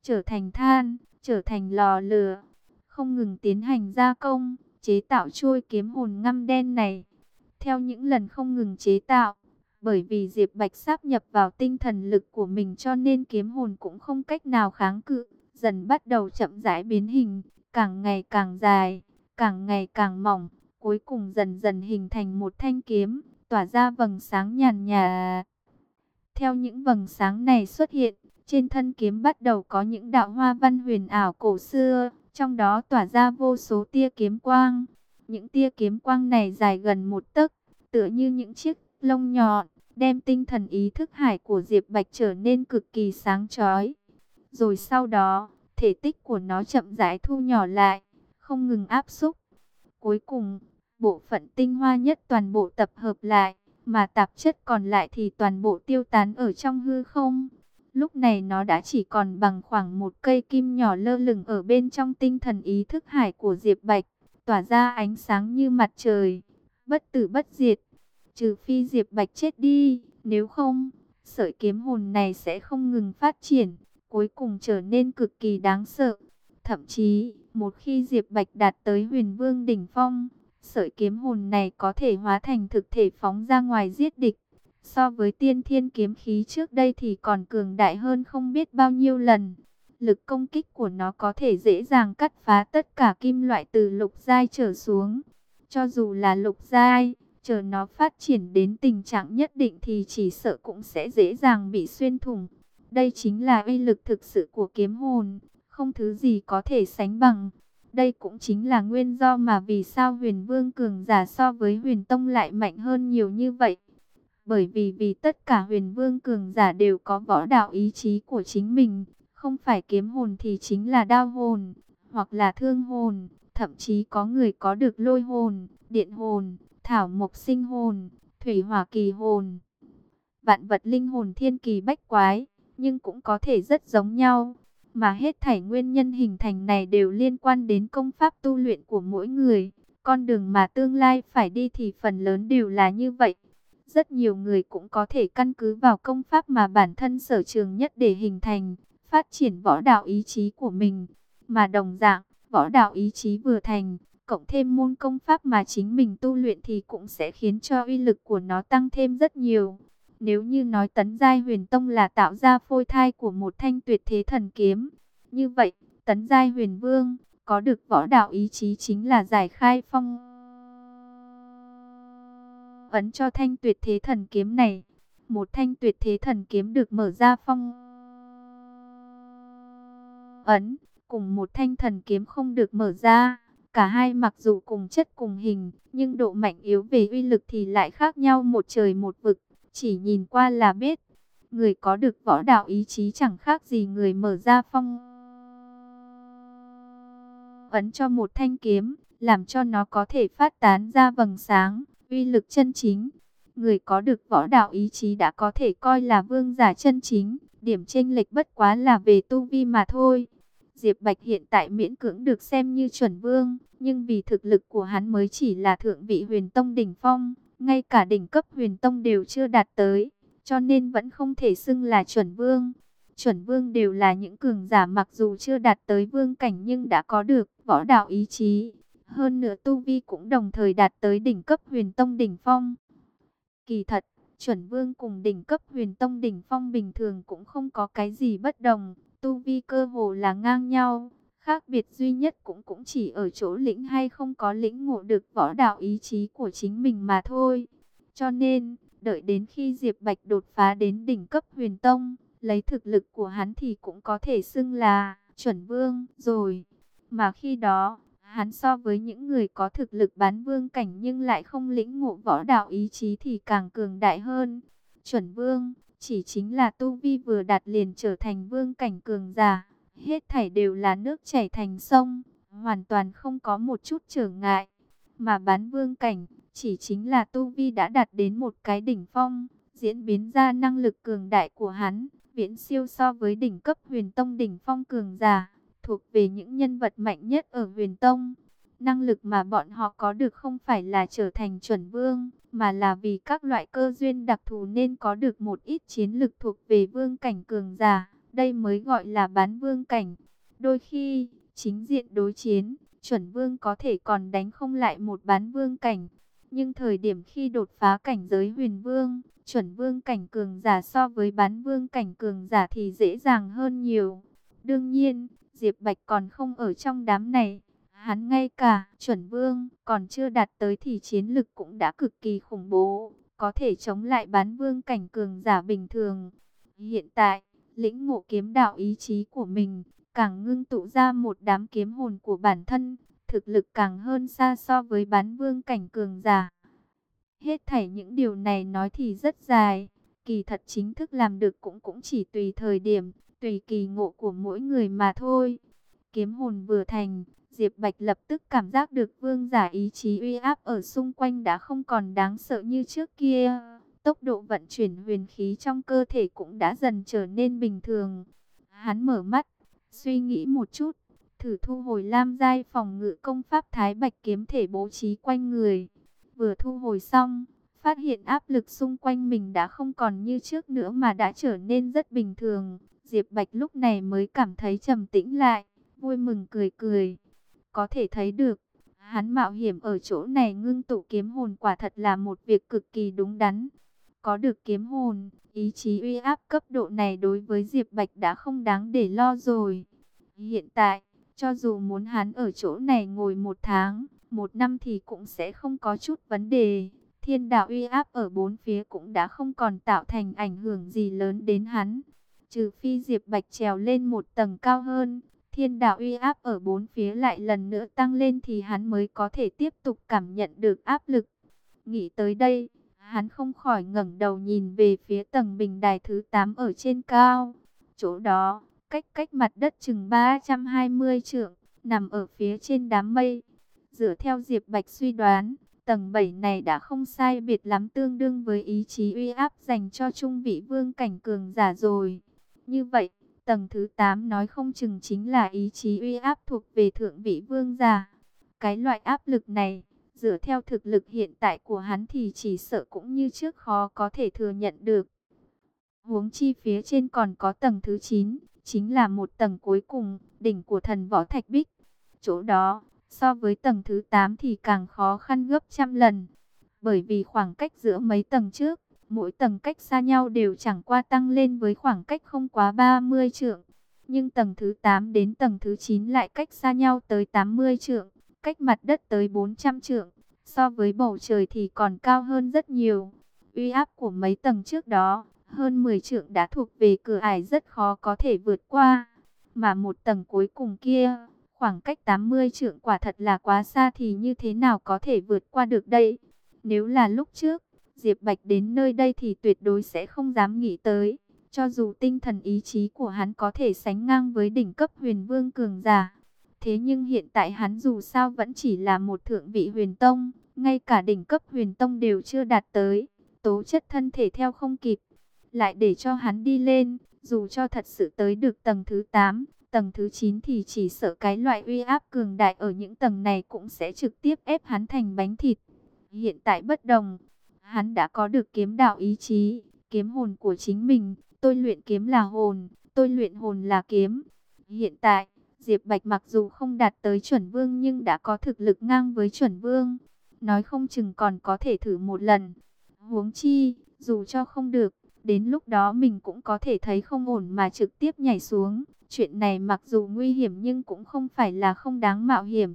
trở thành than, trở thành lò lửa, không ngừng tiến hành gia công, chế tạo chuôi kiếm hồn ngăm đen này. Theo những lần không ngừng chế tạo, bởi vì Diệp Bạch sáp nhập vào tinh thần lực của mình cho nên kiếm hồn cũng không cách nào kháng cự, dần bắt đầu chậm rãi biến hình, càng ngày càng dài, càng ngày càng mỏng, cuối cùng dần dần hình thành một thanh kiếm, tỏa ra vầng sáng nhàn nhạt. Theo những vầng sáng này xuất hiện, trên thân kiếm bắt đầu có những đạo hoa văn huyền ảo cổ xưa, trong đó tỏa ra vô số tia kiếm quang. Những tia kiếm quang này dài gần 1 tấc, tựa như những chiếc lông nhọn, đem tinh thần ý thức hải của Diệp Bạch trở nên cực kỳ sáng chói. Rồi sau đó, thể tích của nó chậm rãi thu nhỏ lại, không ngừng áp xúc. Cuối cùng, bộ phận tinh hoa nhất toàn bộ tập hợp lại, mà tạp chất còn lại thì toàn bộ tiêu tán ở trong hư không. Lúc này nó đã chỉ còn bằng khoảng một cây kim nhỏ lơ lửng ở bên trong tinh thần ý thức hải của Diệp Bạch, tỏa ra ánh sáng như mặt trời, bất tử bất diệt. Trừ phi Diệp Bạch chết đi, nếu không, sợi kiếm hồn này sẽ không ngừng phát triển, cuối cùng trở nên cực kỳ đáng sợ. Thậm chí, một khi Diệp Bạch đạt tới Huyền Vương đỉnh phong, sợi kiếm hồn này có thể hóa thành thực thể phóng ra ngoài giết địch. So với tiên thiên kiếm khí trước đây thì còn cường đại hơn không biết bao nhiêu lần. Lực công kích của nó có thể dễ dàng cắt phá tất cả kim loại từ lục giai trở xuống. Cho dù là lục giai, chờ nó phát triển đến tình trạng nhất định thì chỉ sợ cũng sẽ dễ dàng bị xuyên thủng. Đây chính là uy lực thực sự của kiếm hồn, không thứ gì có thể sánh bằng. Đây cũng chính là nguyên do mà vì sao Huyền Vương cường giả so với Huyền Tông lại mạnh hơn nhiều như vậy. Bởi vì tất cả Huyền Vương cường giả đều có võ đạo ý chí của chính mình, không phải kiếm hồn thì chính là đao hồn, hoặc là thương hồn, thậm chí có người có được lôi hồn, điện hồn, thảo mộc sinh hồn, thủy hỏa kỳ hồn. Vạn vật linh hồn thiên kỳ bách quái, nhưng cũng có thể rất giống nhau. Mà hết thảy nguyên nhân hình thành này đều liên quan đến công pháp tu luyện của mỗi người. Con đường mà tương lai phải đi thì phần lớn đều là như vậy. Rất nhiều người cũng có thể căn cứ vào công pháp mà bản thân sở trường nhất để hình thành, phát triển võ đạo ý chí của mình. Mà đồng dạng, võ đạo ý chí vừa thành, cộng thêm môn công pháp mà chính mình tu luyện thì cũng sẽ khiến cho uy lực của nó tăng thêm rất nhiều. Nếu như nói Tấn Giai Huyền Tông là tạo ra phôi thai của một thanh tuyệt thế thần kiếm, như vậy, Tấn Giai Huyền Vương có được võ đạo ý chí chính là giải khai phong ấn cho thanh tuyệt thế thần kiếm này. Một thanh tuyệt thế thần kiếm được mở ra phong ấn, cùng một thanh thần kiếm không được mở ra. Cả hai mặc dù cùng chất cùng hình, nhưng độ mạnh yếu về uy lực thì lại khác nhau một trời một vực. Chỉ nhìn qua là biết, người có được võ đạo ý chí chẳng khác gì người mở ra phong ấn cho một thanh kiếm, làm cho nó có thể phát tán ra vầng sáng, uy lực chân chính. Người có được võ đạo ý chí đã có thể coi là vương giả chân chính, điểm chênh lệch bất quá là về tu vi mà thôi. Diệp Bạch hiện tại miễn cưỡng được xem như chuẩn vương, nhưng vì thực lực của hắn mới chỉ là thượng vị Huyền Tông đỉnh phong, ngay cả đỉnh cấp Huyền Tông đều chưa đạt tới, cho nên vẫn không thể xưng là chuẩn vương. Chuẩn vương đều là những cường giả mặc dù chưa đạt tới vương cảnh nhưng đã có được võ đạo ý chí. Hơn nữa tu vi cũng đồng thời đạt tới đỉnh cấp Huyền Tông đỉnh phong. Kỳ thật, chuẩn vương cùng đỉnh cấp Huyền Tông đỉnh phong bình thường cũng không có cái gì bất đồng. Tu vi cơ hồ là ngang nhau. Khác biệt duy nhất cũng chỉ ở chỗ lĩnh hay không có lĩnh ngộ được võ đạo ý chí của chính mình mà thôi. Cho nên, đợi đến khi Diệp Bạch đột phá đến đỉnh cấp Huyền Tông, lấy thực lực của hắn thì cũng có thể xưng là chuẩn vương rồi. Mà khi đó, hắn so với những người có thực lực bán vương cảnh nhưng lại không lĩnh ngộ võ đạo ý chí thì càng cường đại hơn. Chuẩn vương chỉ chính là tu vi vừa đạt liền trở thành vương cảnh cường giả. Hết thảy đều là nước chảy thành sông, hoàn toàn không có một chút trở ngại. Mà bán vương cảnh chỉ chính là tu vi đã đạt đến một cái đỉnh phong, diễn biến ra năng lực cường đại của hắn, viễn siêu so với đỉnh cấp Huyền Tông đỉnh phong cường giả, thuộc về những nhân vật mạnh nhất ở Huyền Tông. Năng lực mà bọn họ có được không phải là trở thành chuẩn vương, mà là vì các loại cơ duyên đặc thù nên có được một ít chiến lực thuộc về vương cảnh cường giả, đây mới gọi là bán vương cảnh. Đôi khi, chính diện đối chiến, chuẩn vương có thể còn đánh không lại một bán vương cảnh. Nhưng thời điểm khi đột phá cảnh giới huyền vương, chuẩn vương cảnh cường giả so với bán vương cảnh cường giả thì dễ dàng hơn nhiều. Đương nhiên, Diệp Bạch còn không ở trong đám này. Hắn ngay cả chuẩn vương còn chưa đạt tới thì chiến lực cũng đã cực kỳ khủng bố, có thể chống lại bán vương cảnh cường giả bình thường. Hiện tại, lĩnh ngộ kiếm đạo ý chí của mình, càng ngưng tụ ra một đám kiếm hồn của bản thân, thực lực càng hơn xa so với bán vương cảnh cường giả. Hết thảy những điều này nói thì rất dài, kỳ thật chính thức làm được cũng chỉ tùy thời điểm, tùy kỳ ngộ của mỗi người mà thôi. Kiếm hồn vừa thành, Diệp Bạch lập tức cảm giác được vương giả ý chí uy áp ở xung quanh đã không còn đáng sợ như trước kia. Tốc độ vận chuyển huyền khí trong cơ thể cũng đã dần trở nên bình thường. Hắn mở mắt, suy nghĩ một chút, thử thu hồi lam giai phòng ngự công pháp Thái Bạch kiếm thể bố trí quanh người. Vừa thu hồi xong, phát hiện áp lực xung quanh mình đã không còn như trước nữa mà đã trở nên rất bình thường. Diệp Bạch lúc này mới cảm thấy trầm tĩnh lại, vui mừng cười cười. Có thể thấy được, hắn mạo hiểm ở chỗ này ngưng tụ kiếm hồn quả thật là một việc cực kỳ đúng đắn. Có được kiếm hồn, ý chí uy áp cấp độ này đối với Diệp Bạch đã không đáng để lo rồi. Hiện tại, cho dù muốn hắn ở chỗ này ngồi 1 tháng, 1 năm thì cũng sẽ không có chút vấn đề. Thiên đạo uy áp ở bốn phía cũng đã không còn tạo thành ảnh hưởng gì lớn đến hắn. Trừ phi Diệp Bạch trèo lên một tầng cao hơn, thiên đạo uy áp ở bốn phía lại lần nữa tăng lên thì hắn mới có thể tiếp tục cảm nhận được áp lực. Nghĩ tới đây, hắn không khỏi ngẩng đầu nhìn về phía tầng bình đài thứ 8 ở trên cao. Chỗ đó, cách mặt đất chừng 320 trượng, nằm ở phía trên đám mây. Dựa theo Diệp Bạch suy đoán, tầng 7 này đã không sai biệt lắm tương đương với ý chí uy áp dành cho trung vị vương cảnh cường giả rồi. Như vậy, tầng thứ 8 nói không chừng chính là ý chí uy áp thuộc về thượng vị vương giả. Cái loại áp lực này, dựa theo thực lực hiện tại của hắn thì chỉ sợ cũng như trước khó có thể thừa nhận được. Huống chi phía trên còn có tầng thứ 9, chính là một tầng cuối cùng, đỉnh của thần võ thạch bích. Chỗ đó, so với tầng thứ 8 thì càng khó khăn gấp trăm lần. Bởi vì khoảng cách giữa mấy tầng trước, mỗi tầng cách xa nhau đều chẳng qua tăng lên với khoảng cách không quá 30 trượng. Nhưng tầng thứ 8 đến tầng thứ 9 lại cách xa nhau tới 80 trượng, cách mặt đất tới 400 trượng. So với bầu trời thì còn cao hơn rất nhiều. Uy áp của mấy tầng trước đó, hơn 10 trượng đã thuộc về cửa ải rất khó có thể vượt qua. Mà một tầng cuối cùng kia, khoảng cách 80 trượng quả thật là quá xa thì như thế nào có thể vượt qua được đây? Nếu là lúc trước, Diệp Bạch đến nơi đây thì tuyệt đối sẽ không dám nghĩ tới. Cho dù tinh thần ý chí của hắn có thể sánh ngang với đỉnh cấp huyền vương cường giả. Thế nhưng hiện tại hắn dù sao vẫn chỉ là một thượng vị huyền tông, ngay cả đỉnh cấp huyền tông đều chưa đạt tới. Tố chất thân thể theo không kịp, lại để cho hắn đi lên, dù cho thật sự tới được tầng thứ 8, tầng thứ 9 thì chỉ sợ cái loại uy áp cường đại ở những tầng này cũng sẽ trực tiếp ép hắn thành bánh thịt. Hiện tại bất đồng, hắn đã có được kiếm đạo ý chí, kiếm hồn của chính mình, tôi luyện kiếm là hồn, tôi luyện hồn là kiếm. Hiện tại, Diệp Bạch mặc dù không đạt tới chuẩn vương nhưng đã có thực lực ngang với chuẩn vương, nói không chừng còn có thể thử một lần. Huống chi, dù cho không được, đến lúc đó mình cũng có thể thấy không ổn mà trực tiếp nhảy xuống. Chuyện này mặc dù nguy hiểm nhưng cũng không phải là không đáng mạo hiểm.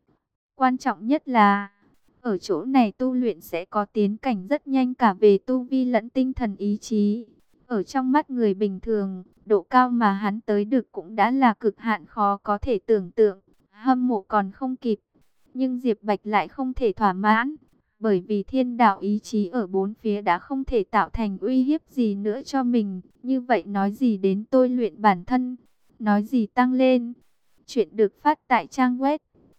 Quan trọng nhất là, ở chỗ này tu luyện sẽ có tiến cảnh rất nhanh cả về tu vi lẫn tinh thần ý chí. Ở trong mắt người bình thường, độ cao mà hắn tới được cũng đã là cực hạn khó có thể tưởng tượng. Hâm mộ còn không kịp. Nhưng Diệp Bạch lại không thể thỏa mãn. Bởi vì thiên đạo ý chí ở bốn phía đã không thể tạo thành uy hiếp gì nữa cho mình. Như vậy nói gì đến tôi luyện bản thân? Nói gì tăng lên? Chuyện được phát tại trang web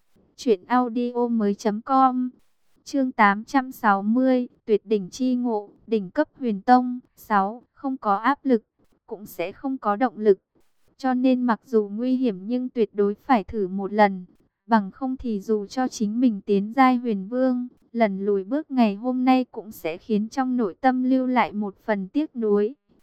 truyệnaudiomoi.com. Chương 860, tuyệt đỉnh chi ngộ, đỉnh cấp huyền tông. 6. Không có áp lực, cũng sẽ không có động lực. Cho nên mặc dù nguy hiểm nhưng tuyệt đối phải thử một lần. Bằng không thì dù cho chính mình tiến giai huyền vương, lần lùi bước ngày hôm nay cũng sẽ khiến trong nội tâm lưu lại một phần tiếc nuối.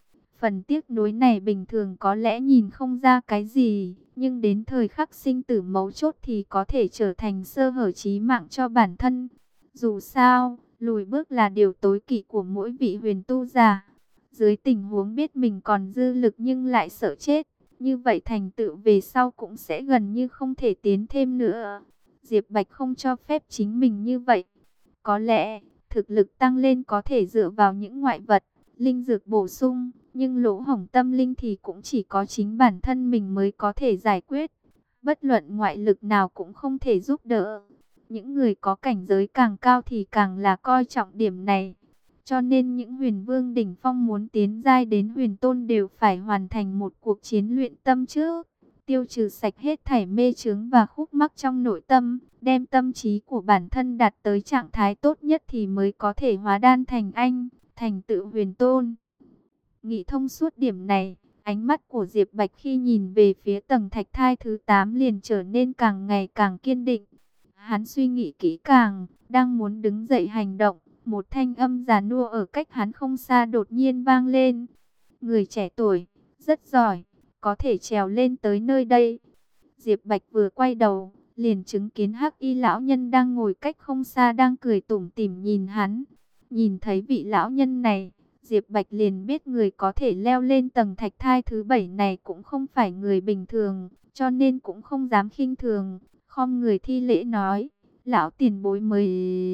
Phần tiếc nuối này bình thường có lẽ nhìn không ra cái gì, nhưng đến thời khắc sinh tử mấu chốt thì có thể trở thành sơ hở chí mạng cho bản thân. Dù sao, lùi bước là điều tối kỵ của mỗi vị huyền tu giả. Dưới tình huống biết mình còn dư lực nhưng lại sợ chết, như vậy thành tựu về sau cũng sẽ gần như không thể tiến thêm nữa. Diệp Bạch không cho phép chính mình như vậy. Có lẽ, thực lực tăng lên có thể dựa vào những ngoại vật, linh dược bổ sung, nhưng lỗ hổng tâm linh thì cũng chỉ có chính bản thân mình mới có thể giải quyết. Bất luận ngoại lực nào cũng không thể giúp đỡ. Những người có cảnh giới càng cao thì càng là coi trọng điểm này. Cho nên những huyền vương đỉnh phong muốn tiến giai đến huyền tôn đều phải hoàn thành một cuộc chiến luyện tâm trước. Tiêu trừ sạch hết thảy mê chướng và khúc mắc trong nội tâm, đem tâm trí của bản thân đạt tới trạng thái tốt nhất thì mới có thể hóa đan thành anh, thành tựu huyền tôn. Nghĩ thông suốt điểm này, ánh mắt của Diệp Bạch khi nhìn về phía tầng thạch thai thứ 8 liền trở nên càng ngày càng kiên định. Hắn suy nghĩ kỹ càng, đang muốn đứng dậy hành động, một thanh âm già nua ở cách hắn không xa đột nhiên vang lên. Người trẻ tuổi, rất giỏi, có thể trèo lên tới nơi đây. Diệp Bạch vừa quay đầu, liền chứng kiến Hắc Y lão nhân đang ngồi cách không xa đang cười tủm tỉm nhìn hắn. Nhìn thấy vị lão nhân này, Diệp Bạch liền biết người có thể leo lên tầng thạch thai thứ 7 này cũng không phải người bình thường, cho nên cũng không dám khinh thường, khom người thi lễ nói: "Lão tiền bối mới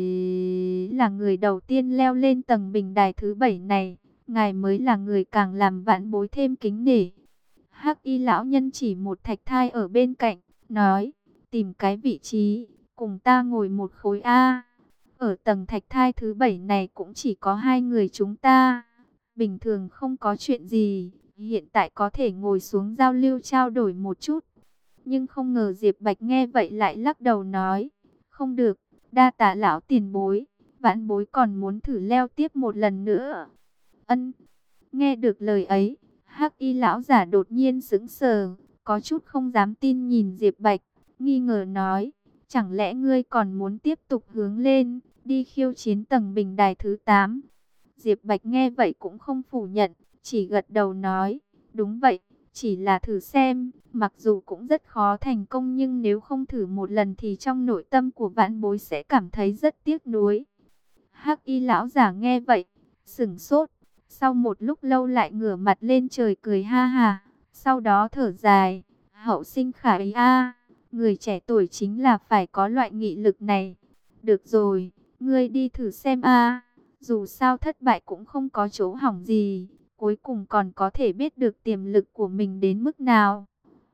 là người đầu tiên leo lên tầng bình đài thứ 7 này, ngài mới là người càng làm vãn bối thêm kính nể." Hắc Y lão nhân chỉ một thạch thai ở bên cạnh, nói: "Tìm cái vị trí, cùng ta ngồi một khối a." Ở tầng thạch thai thứ 7 này cũng chỉ có hai người chúng ta. Bình thường không có chuyện gì, hiện tại có thể ngồi xuống giao lưu trao đổi một chút. Nhưng không ngờ Diệp Bạch nghe vậy lại lắc đầu nói: "Không được, đa tạ lão tiền bối, vãn bối còn muốn thử leo tiếp một lần nữa." Ân. Nghe được lời ấy, Hắc Y lão giả đột nhiên sững sờ, có chút không dám tin nhìn Diệp Bạch, nghi ngờ nói: "Chẳng lẽ ngươi còn muốn tiếp tục hướng lên, đi khiêu chiến tầng bình đài thứ 8? Diệp Bạch nghe vậy cũng không phủ nhận, chỉ gật đầu nói: "Đúng vậy, chỉ là thử xem, mặc dù cũng rất khó thành công nhưng nếu không thử một lần thì trong nội tâm của vãn bối sẽ cảm thấy rất tiếc nuối." Hắc Y lão giả nghe vậy, sững sốt, sau một lúc lâu lại ngửa mặt lên trời cười ha ha, sau đó thở dài: "Hậu sinh khả ý a, người trẻ tuổi chính là phải có loại nghị lực này. Được rồi, ngươi đi thử xem a, dù sao thất bại cũng không có chỗ hỏng gì, cuối cùng còn có thể biết được tiềm lực của mình đến mức nào."